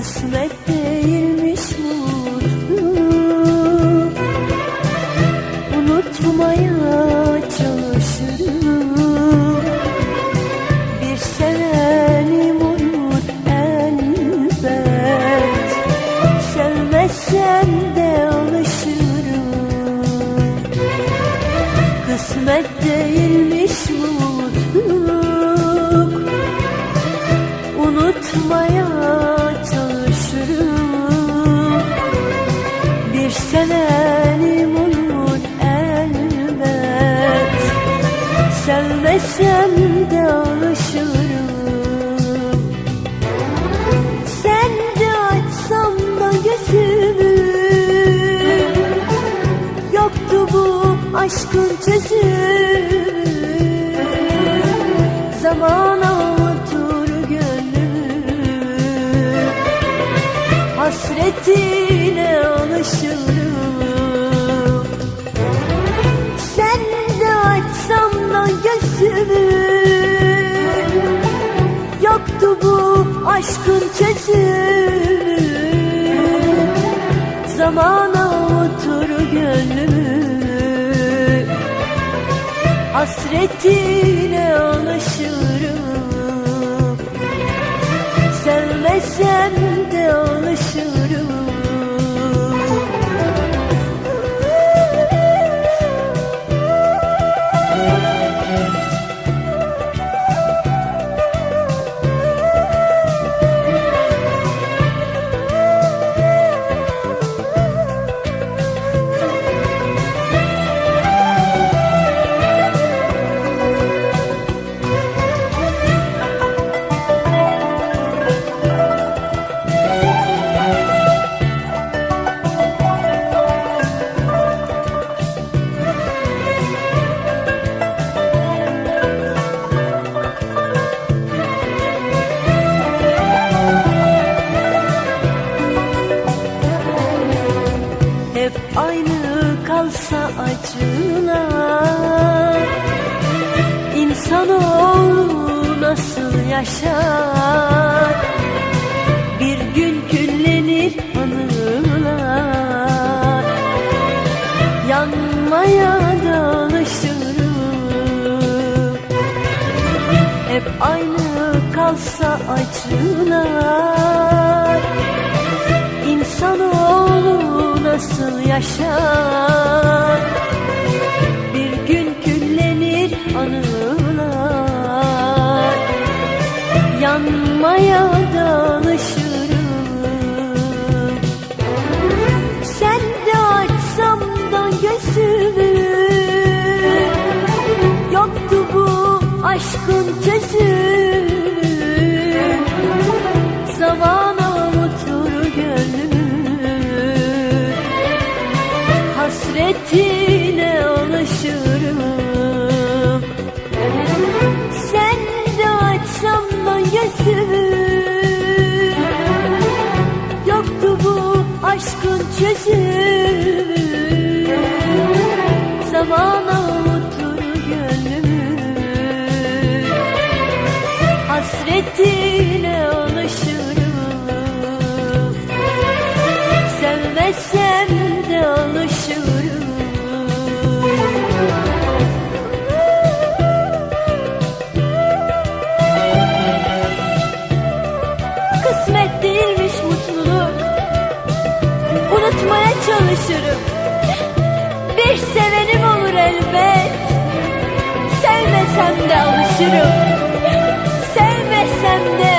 Kısmet değilmiş mutluluk, unutmaya çalışırım. Bir sevenim unut elbet, sevmezsem de alışırım. Kısmet değilmiş mutluluk, unutmaya çalışırım. Bir sevenim olur elbet, sevmesem de alışırım. Sen de açsam da gözümü, yoktu bu aşkın çözümü. Zamana unutur gönlümü, hasretine alışırım. Sen de açsam da gözümü, yoktu bu aşkın çözümü. Zamana unutur gönlümü, hasretine alışırım. Sevmesem de alışırım. Hep aynı kalsa acılar, İnsanoğlu nasıl yaşar? Bir gün küllenir anılar, yanmaya da alışırım. Hep aynı kalsa acılar, İnsanoğlu nasıl yaşar? Bir gün küllenir anılar, yanmaya da alışırım. Sen de açsam da gözümü, yoktu bu aşkın çözümü. Zamana unutur gönlümü, hasretine alışırım. Sen de açsam da gözümü, yoktu bu aşkın çözümü. Zamana unutur gönlümü, hasretine alışırım. Sevmezsem de alışırım. Kısmet değilmiş mutluluk, unutmaya çalışırım. Bir sevenim olur elbet, sevmesem de alışırım. Sevmesem de